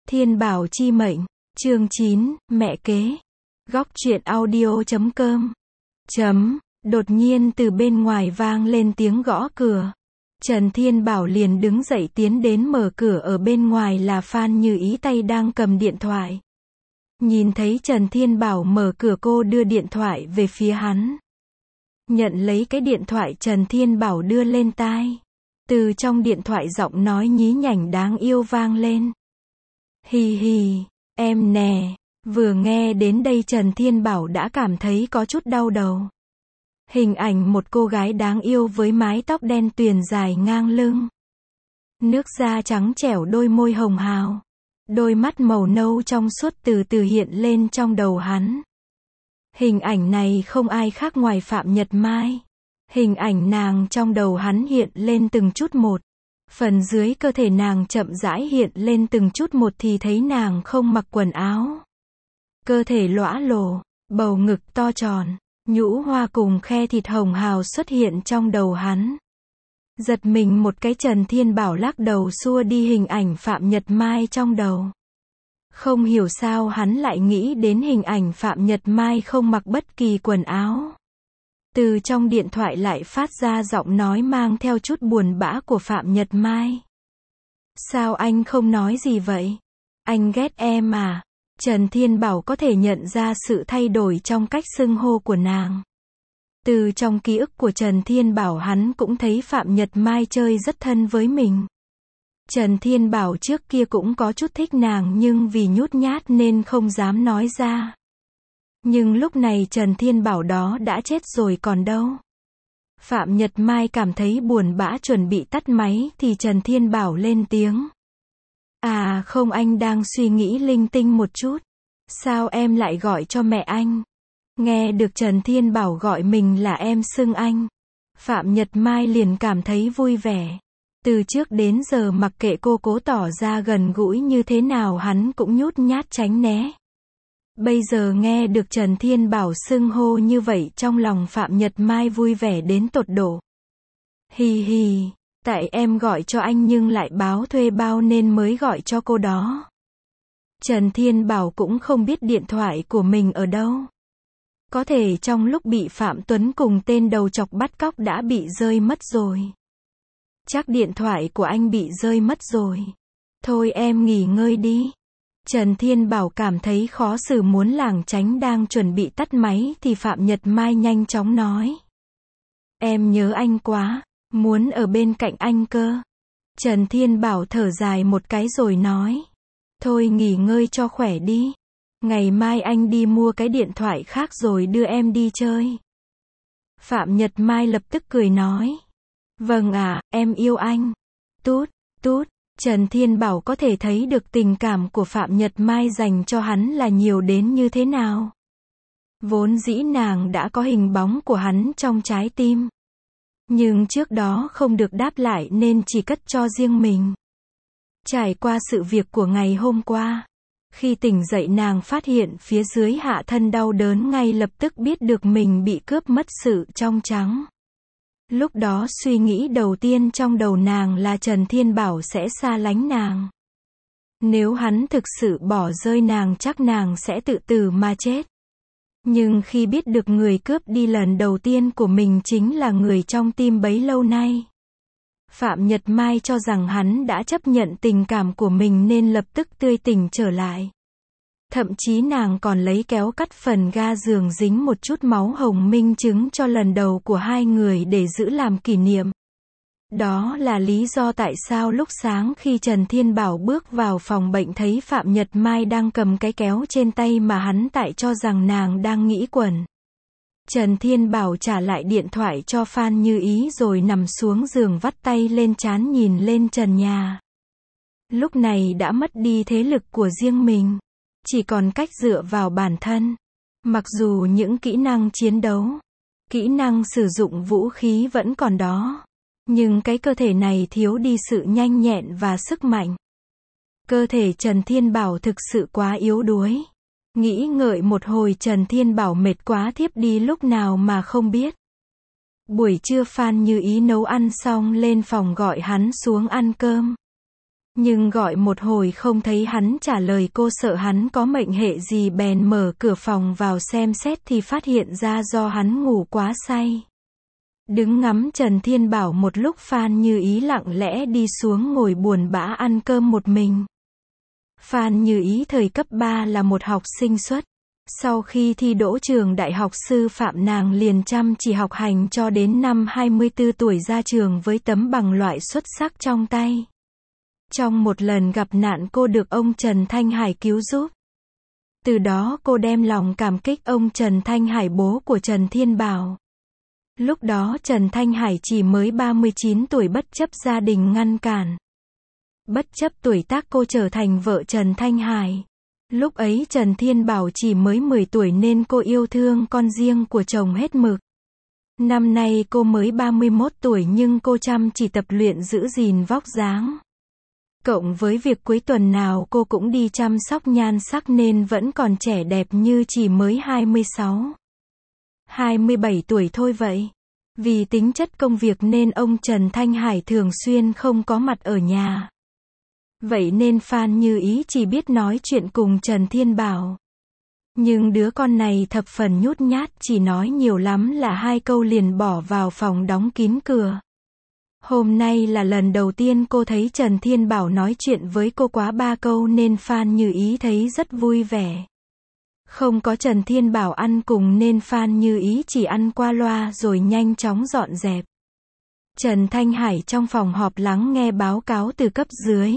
Thiên Bảo chi mệnh, chương 9, mẹ kế. Góc truyện audio.com. Đột nhiên từ bên ngoài vang lên tiếng gõ cửa. Trần Thiên Bảo liền đứng dậy tiến đến mở cửa, ở bên ngoài là Phan Như Ý tay đang cầm điện thoại. Nhìn thấy Trần Thiên Bảo mở cửa, cô đưa điện thoại về phía hắn. Nhận lấy cái điện thoại Trần Thiên Bảo đưa lên tai. Từ trong điện thoại giọng nói nhí nhảnh đáng yêu vang lên. Hì hì, em nè. Vừa nghe đến đây Trần Thiên Bảo đã cảm thấy có chút đau đầu. Hình ảnh một cô gái đáng yêu với mái tóc đen tuyền dài ngang lưng. Nước da trắng trẻo, đôi môi hồng hào. Đôi mắt màu nâu trong suốt từ từ hiện lên trong đầu hắn. Hình ảnh này không ai khác ngoài Phạm Nhật Mai. Hình ảnh nàng trong đầu hắn hiện lên từng chút một. Phần dưới cơ thể nàng chậm rãi hiện lên từng chút một thì thấy nàng không mặc quần áo. Cơ thể lõa lồ, bầu ngực to tròn, nhũ hoa cùng khe thịt hồng hào xuất hiện trong đầu hắn. Giật mình một cái, Trần Thiên Bảo lắc đầu xua đi hình ảnh Phạm Nhật Mai trong đầu. Không hiểu sao hắn lại nghĩ đến hình ảnh Phạm Nhật Mai không mặc bất kỳ quần áo. Từ trong điện thoại lại phát ra giọng nói mang theo chút buồn bã của Phạm Nhật Mai. Sao anh không nói gì vậy? Anh ghét em à? Trần Thiên Bảo có thể nhận ra sự thay đổi trong cách xưng hô của nàng. Từ trong ký ức của Trần Thiên Bảo hắn cũng thấy Phạm Nhật Mai chơi rất thân với mình. Trần Thiên Bảo trước kia cũng có chút thích nàng nhưng vì nhút nhát nên không dám nói ra. Nhưng lúc này Trần Thiên Bảo đó đã chết rồi còn đâu. Phạm Nhật Mai cảm thấy buồn bã chuẩn bị tắt máy thì Trần Thiên Bảo lên tiếng. À không, anh đang suy nghĩ linh tinh một chút. Sao em lại gọi cho mẹ anh? Nghe được Trần Thiên Bảo gọi mình là em xưng anh, Phạm Nhật Mai liền cảm thấy vui vẻ. Từ trước đến giờ mặc kệ cô cố tỏ ra gần gũi như thế nào hắn cũng nhút nhát tránh né. Bây giờ nghe được Trần Thiên Bảo xưng hô như vậy, trong lòng Phạm Nhật Mai vui vẻ đến tột độ. Hì hì, tại em gọi cho anh nhưng lại báo thuê bao nên mới gọi cho cô đó. Trần Thiên Bảo cũng không biết điện thoại của mình ở đâu. Có thể trong lúc bị Phạm Tuấn cùng tên đầu chọc bắt cóc đã bị rơi mất rồi. Chắc điện thoại của anh bị rơi mất rồi. Thôi em nghỉ ngơi đi. Trần Thiên Bảo cảm thấy khó xử muốn lảng tránh, đang chuẩn bị tắt máy thì Phạm Nhật Mai nhanh chóng nói. Em nhớ anh quá, muốn ở bên cạnh anh cơ. Trần Thiên Bảo thở dài một cái rồi nói. Thôi nghỉ ngơi cho khỏe đi. Ngày mai anh đi mua cái điện thoại khác rồi đưa em đi chơi. Phạm Nhật Mai lập tức cười nói. Vâng ạ, em yêu anh. Tút, tút. Trần Thiên Bảo có thể thấy được tình cảm của Phạm Nhật Mai dành cho hắn là nhiều đến như thế nào. Vốn dĩ nàng đã có hình bóng của hắn trong trái tim. Nhưng trước đó không được đáp lại nên chỉ cất cho riêng mình. Trải qua sự việc của ngày hôm qua, khi tỉnh dậy nàng phát hiện phía dưới hạ thân đau đớn, ngay lập tức biết được mình bị cướp mất sự trong trắng. Lúc đó suy nghĩ đầu tiên trong đầu nàng là Trần Thiên Bảo sẽ xa lánh nàng. Nếu hắn thực sự bỏ rơi nàng chắc nàng sẽ tự tử mà chết. Nhưng khi biết được người cướp đi lần đầu tiên của mình chính là người trong tim bấy lâu nay, Phạm Nhật Mai cho rằng hắn đã chấp nhận tình cảm của mình nên lập tức tươi tỉnh trở lại. Thậm chí nàng còn lấy kéo cắt phần ga giường dính một chút máu hồng minh chứng cho lần đầu của hai người để giữ làm kỷ niệm. Đó là lý do tại sao lúc sáng khi Trần Thiên Bảo bước vào phòng bệnh thấy Phạm Nhật Mai đang cầm cái kéo trên tay mà hắn tại cho rằng nàng đang nghĩ quẩn. Trần Thiên Bảo trả lại điện thoại cho Phan Như Ý rồi nằm xuống giường vắt tay lên trán nhìn lên trần nhà. Lúc này đã mất đi thế lực của riêng mình. Chỉ còn cách dựa vào bản thân. Mặc dù những kỹ năng chiến đấu, kỹ năng sử dụng vũ khí vẫn còn đó. Nhưng cái cơ thể này thiếu đi sự nhanh nhẹn và sức mạnh. Cơ thể Trần Thiên Bảo thực sự quá yếu đuối. Nghĩ ngợi một hồi Trần Thiên Bảo mệt quá thiếp đi lúc nào mà không biết. Buổi trưa Phan Như Ý nấu ăn xong lên phòng gọi hắn xuống ăn cơm. Nhưng gọi một hồi không thấy hắn trả lời, cô sợ hắn có mệnh hệ gì bèn mở cửa phòng vào xem xét thì phát hiện ra do hắn ngủ quá say. Đứng ngắm Trần Thiên Bảo một lúc, Phan Như Ý lặng lẽ đi xuống ngồi buồn bã ăn cơm một mình. Phan Như Ý thời cấp 3 là một học sinh xuất. Sau khi thi đỗ trường đại học sư phạm, nàng liền chăm chỉ học hành cho đến năm 24 tuổi ra trường với tấm bằng loại xuất sắc trong tay. Trong một lần gặp nạn, cô được ông Trần Thanh Hải cứu giúp. Từ đó cô đem lòng cảm kích ông Trần Thanh Hải, bố của Trần Thiên Bảo. Lúc đó Trần Thanh Hải chỉ mới 39 tuổi, bất chấp gia đình ngăn cản. Bất chấp tuổi tác, cô trở thành vợ Trần Thanh Hải. Lúc ấy Trần Thiên Bảo chỉ mới 10 tuổi nên cô yêu thương con riêng của chồng hết mực. Năm nay cô mới 31 tuổi nhưng cô chăm chỉ tập luyện giữ gìn vóc dáng. Cộng với việc cuối tuần nào cô cũng đi chăm sóc nhan sắc nên vẫn còn trẻ đẹp như chỉ mới 26, 27 tuổi thôi vậy. Vì tính chất công việc nên ông Trần Thanh Hải thường xuyên không có mặt ở nhà. Vậy nên Phan Như Ý chỉ biết nói chuyện cùng Trần Thiên Bảo. Nhưng đứa con này thập phần nhút nhát, chỉ nói nhiều lắm là 2 câu liền bỏ vào phòng đóng kín cửa. Hôm nay là lần đầu tiên cô thấy Trần Thiên Bảo nói chuyện với cô quá 3 câu nên Phan Như Ý thấy rất vui vẻ. Không có Trần Thiên Bảo ăn cùng nên Phan Như Ý chỉ ăn qua loa rồi nhanh chóng dọn dẹp. Trần Thanh Hải trong phòng họp lắng nghe báo cáo từ cấp dưới.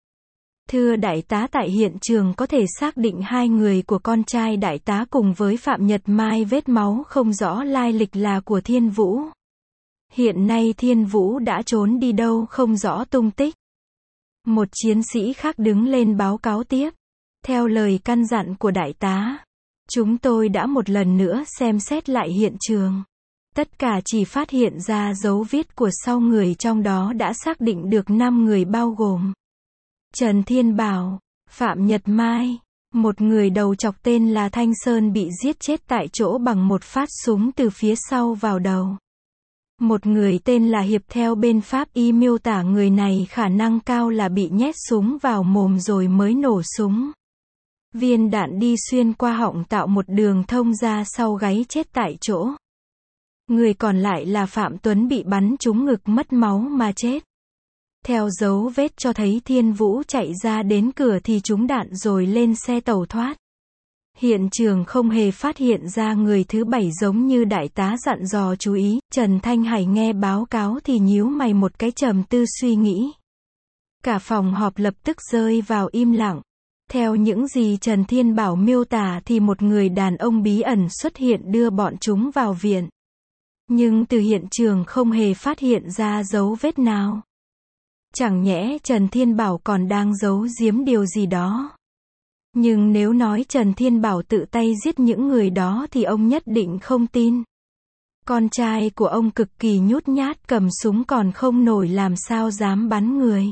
Thưa đại tá, tại hiện trường có thể xác định 2 người của con trai đại tá cùng với Phạm Nhật Mai, vết máu không rõ lai lịch là của Thiên Vũ. Hiện nay Thiên Vũ đã trốn đi đâu không rõ tung tích. Một chiến sĩ khác đứng lên báo cáo tiếp. Theo lời căn dặn của đại tá, chúng tôi đã một lần nữa xem xét lại hiện trường. Tất cả chỉ phát hiện ra dấu viết của 6 người, trong đó đã xác định được 5 người bao gồm Trần Thiên Bảo, Phạm Nhật Mai, một người đầu trọc tên là Thanh Sơn bị giết chết tại chỗ bằng một phát súng từ phía sau vào đầu. Một người tên là Hiệp, theo bên pháp y miêu tả người này khả năng cao là bị nhét súng vào mồm rồi mới nổ súng. Viên đạn đi xuyên qua họng tạo một đường thông ra sau gáy, chết tại chỗ. Người còn lại là Phạm Tuấn, bị bắn trúng ngực mất máu mà chết. Theo dấu vết cho thấy Thiên Vũ chạy ra đến cửa thì trúng đạn rồi lên xe tẩu thoát. Hiện trường không hề phát hiện ra người thứ 7 giống như đại tá dặn dò chú ý. Trần Thanh Hải nghe báo cáo thì nhíu mày một cái, trầm tư suy nghĩ. Cả phòng họp lập tức rơi vào im lặng. Theo những gì Trần Thiên Bảo miêu tả thì một người đàn ông bí ẩn xuất hiện đưa bọn chúng vào viện. Nhưng từ hiện trường không hề phát hiện ra dấu vết nào. Chẳng nhẽ Trần Thiên Bảo còn đang giấu giếm điều gì đó. Nhưng nếu nói Trần Thiên Bảo tự tay giết những người đó thì ông nhất định không tin. Con trai của ông cực kỳ nhút nhát, cầm súng còn không nổi làm sao dám bắn người.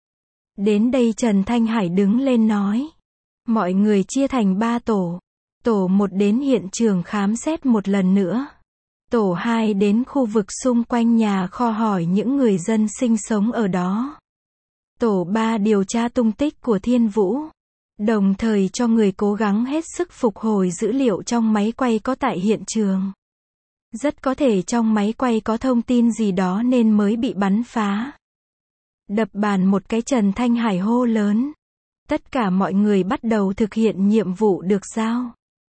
Đến đây Trần Thanh Hải đứng lên nói. Mọi người chia thành 3 tổ. Tổ 1 đến hiện trường khám xét một lần nữa. Tổ 2 đến khu vực xung quanh nhà kho hỏi những người dân sinh sống ở đó. Tổ 3 điều tra tung tích của Thiên Vũ. Đồng thời cho người cố gắng hết sức phục hồi dữ liệu trong máy quay có tại hiện trường. Rất có thể trong máy quay có thông tin gì đó nên mới bị bắn phá. Đập bàn một cái, Trần Thanh Hải hô lớn. Tất cả mọi người bắt đầu thực hiện nhiệm vụ được giao.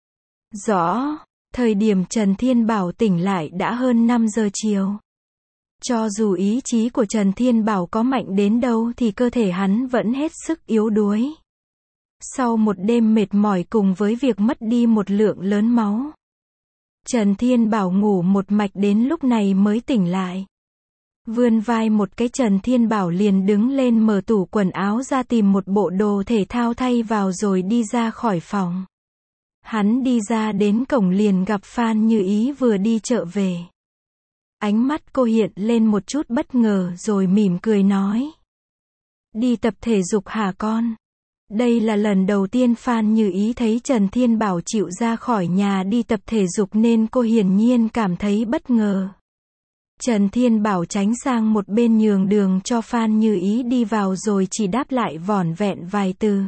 Rõ. Thời điểm Trần Thiên Bảo tỉnh lại đã hơn 5 giờ chiều. Cho dù ý chí của Trần Thiên Bảo có mạnh đến đâu thì cơ thể hắn vẫn hết sức yếu đuối. Sau một đêm mệt mỏi cùng với việc mất đi một lượng lớn máu, Trần Thiên Bảo ngủ một mạch đến lúc này mới tỉnh lại. Vươn vai một cái, Trần Thiên Bảo liền đứng lên mở tủ quần áo ra tìm một bộ đồ thể thao thay vào rồi đi ra khỏi phòng. Hắn đi ra đến cổng liền gặp Phan Như Ý vừa đi chợ về. Ánh mắt cô hiện lên một chút bất ngờ rồi mỉm cười nói. Đi tập thể dục hả con? Đây là lần đầu tiên Phan Như Ý thấy Trần Thiên Bảo chịu ra khỏi nhà đi tập thể dục nên cô hiển nhiên cảm thấy bất ngờ. Trần Thiên Bảo tránh sang một bên nhường đường cho Phan Như Ý đi vào rồi chỉ đáp lại vỏn vẹn vài từ.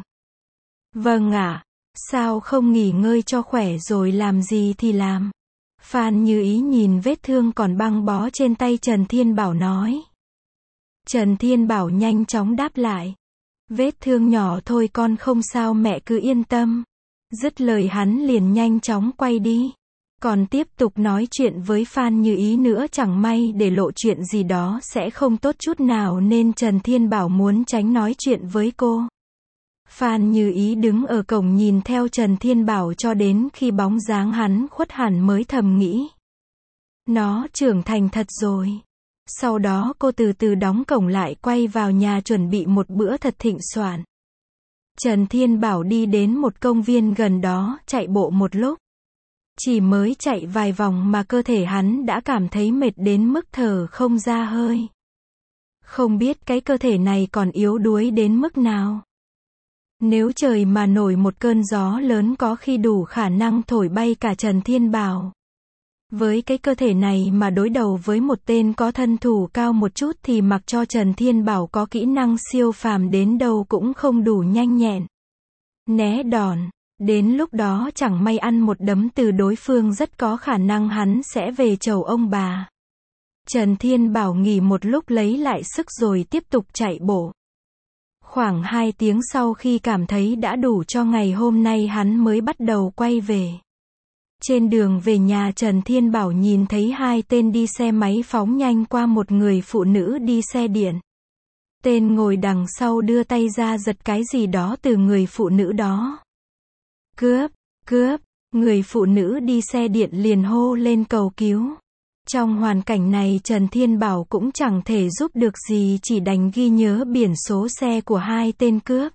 Vâng ạ, sao không nghỉ ngơi cho khỏe rồi làm gì thì làm. Phan Như Ý nhìn vết thương còn băng bó trên tay Trần Thiên Bảo nói. Trần Thiên Bảo nhanh chóng đáp lại. Vết thương nhỏ thôi con không sao mẹ cứ yên tâm. Dứt lời hắn liền nhanh chóng quay đi. Còn tiếp tục nói chuyện với Phan Như Ý nữa, chẳng may để lộ chuyện gì đó sẽ không tốt chút nào nên Trần Thiên Bảo muốn tránh nói chuyện với cô. Phan Như Ý đứng ở cổng nhìn theo Trần Thiên Bảo cho đến khi bóng dáng hắn khuất hẳn mới thầm nghĩ. Nó trưởng thành thật rồi. Sau đó cô từ từ đóng cổng lại quay vào nhà chuẩn bị một bữa thật thịnh soạn. Trần Thiên Bảo đi đến một công viên gần đó, chạy bộ một lúc. Chỉ mới chạy vài vòng mà cơ thể hắn đã cảm thấy mệt đến mức thở không ra hơi. Không biết cái cơ thể này còn yếu đuối đến mức nào. Nếu trời mà nổi một cơn gió lớn có khi đủ khả năng thổi bay cả Trần Thiên Bảo. Với cái cơ thể này mà đối đầu với một tên có thân thủ cao một chút thì mặc cho Trần Thiên Bảo có kỹ năng siêu phàm đến đâu cũng không đủ nhanh nhẹn. Né đòn. Đến lúc đó chẳng may ăn một đấm từ đối phương rất có khả năng hắn sẽ về chầu ông bà. Trần Thiên Bảo nghỉ một lúc lấy lại sức rồi tiếp tục chạy bộ. Khoảng 2 tiếng sau khi cảm thấy đã đủ cho ngày hôm nay hắn mới bắt đầu quay về. Trên đường về nhà Trần Thiên Bảo nhìn thấy 2 tên đi xe máy phóng nhanh qua một người phụ nữ đi xe điện. Tên ngồi đằng sau đưa tay ra giật cái gì đó từ người phụ nữ đó. Cướp, cướp, người phụ nữ đi xe điện liền hô lên cầu cứu. Trong hoàn cảnh này Trần Thiên Bảo cũng chẳng thể giúp được gì, chỉ đành ghi nhớ biển số xe của 2 tên cướp.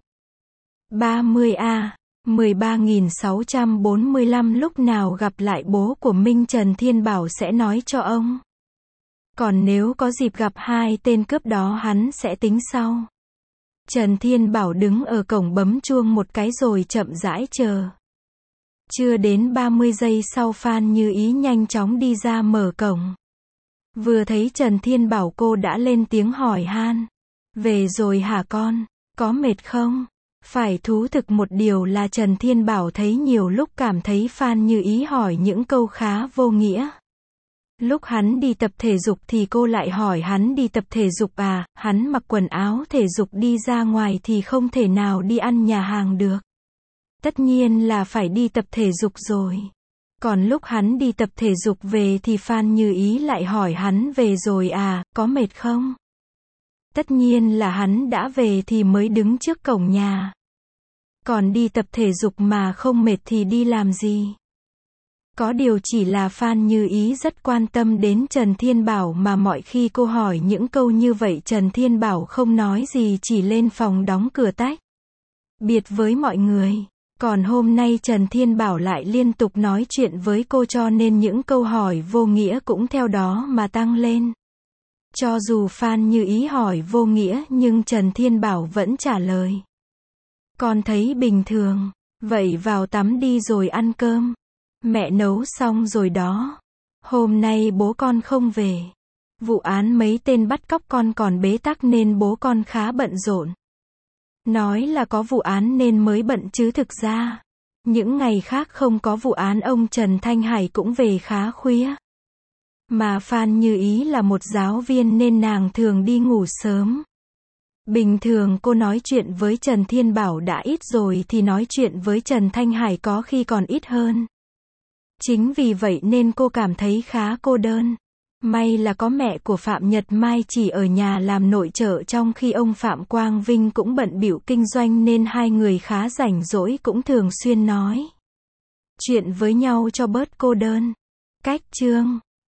30A, 13645. Lúc nào gặp lại bố của Minh Trần Thiên Bảo sẽ nói cho ông. Còn nếu có dịp gặp 2 tên cướp đó hắn sẽ tính sau. Trần Thiên Bảo đứng ở cổng bấm chuông một cái rồi chậm rãi chờ. Chưa đến 30 giây sau Phan Như Ý nhanh chóng đi ra mở cổng. Vừa thấy Trần Thiên Bảo cô đã lên tiếng hỏi han. Về rồi hả con? Có mệt không? Phải thú thực một điều là Trần Thiên Bảo thấy nhiều lúc cảm thấy Phan Như Ý hỏi những câu khá vô nghĩa. Lúc hắn đi tập thể dục thì cô lại hỏi hắn đi tập thể dục à, hắn mặc quần áo thể dục đi ra ngoài thì không thể nào đi ăn nhà hàng được. Tất nhiên là phải đi tập thể dục rồi. Còn lúc hắn đi tập thể dục về thì Phan Như Ý lại hỏi hắn về rồi à, có mệt không? Tất nhiên là hắn đã về thì mới đứng trước cổng nhà. Còn đi tập thể dục mà không mệt thì đi làm gì? Có điều chỉ là Phan Như Ý rất quan tâm đến Trần Thiên Bảo mà mọi khi cô hỏi những câu như vậy Trần Thiên Bảo không nói gì, chỉ lên phòng đóng cửa tách biệt với mọi người. Còn hôm nay Trần Thiên Bảo lại liên tục nói chuyện với cô cho nên những câu hỏi vô nghĩa cũng theo đó mà tăng lên. Cho dù Phan Như Ý hỏi vô nghĩa nhưng Trần Thiên Bảo vẫn trả lời. Con thấy bình thường, vậy vào tắm đi rồi ăn cơm. Mẹ nấu xong rồi đó. Hôm nay bố con không về. Vụ án mấy tên bắt cóc con còn bế tắc nên bố con khá bận rộn. Nói là có vụ án nên mới bận chứ thực ra những ngày khác không có vụ án ông Trần Thanh Hải cũng về khá khuya. Mà Phan Như Ý là một giáo viên nên nàng thường đi ngủ sớm. Bình thường cô nói chuyện với Trần Thiên Bảo đã ít rồi thì nói chuyện với Trần Thanh Hải có khi còn ít hơn. Chính vì vậy nên cô cảm thấy khá cô đơn. May là có mẹ của Phạm Nhật Mai chỉ ở nhà làm nội trợ trong khi ông Phạm Quang Vinh cũng bận bịu kinh doanh nên hai người khá rảnh rỗi cũng thường xuyên nói chuyện với nhau cho bớt cô đơn. Cách chương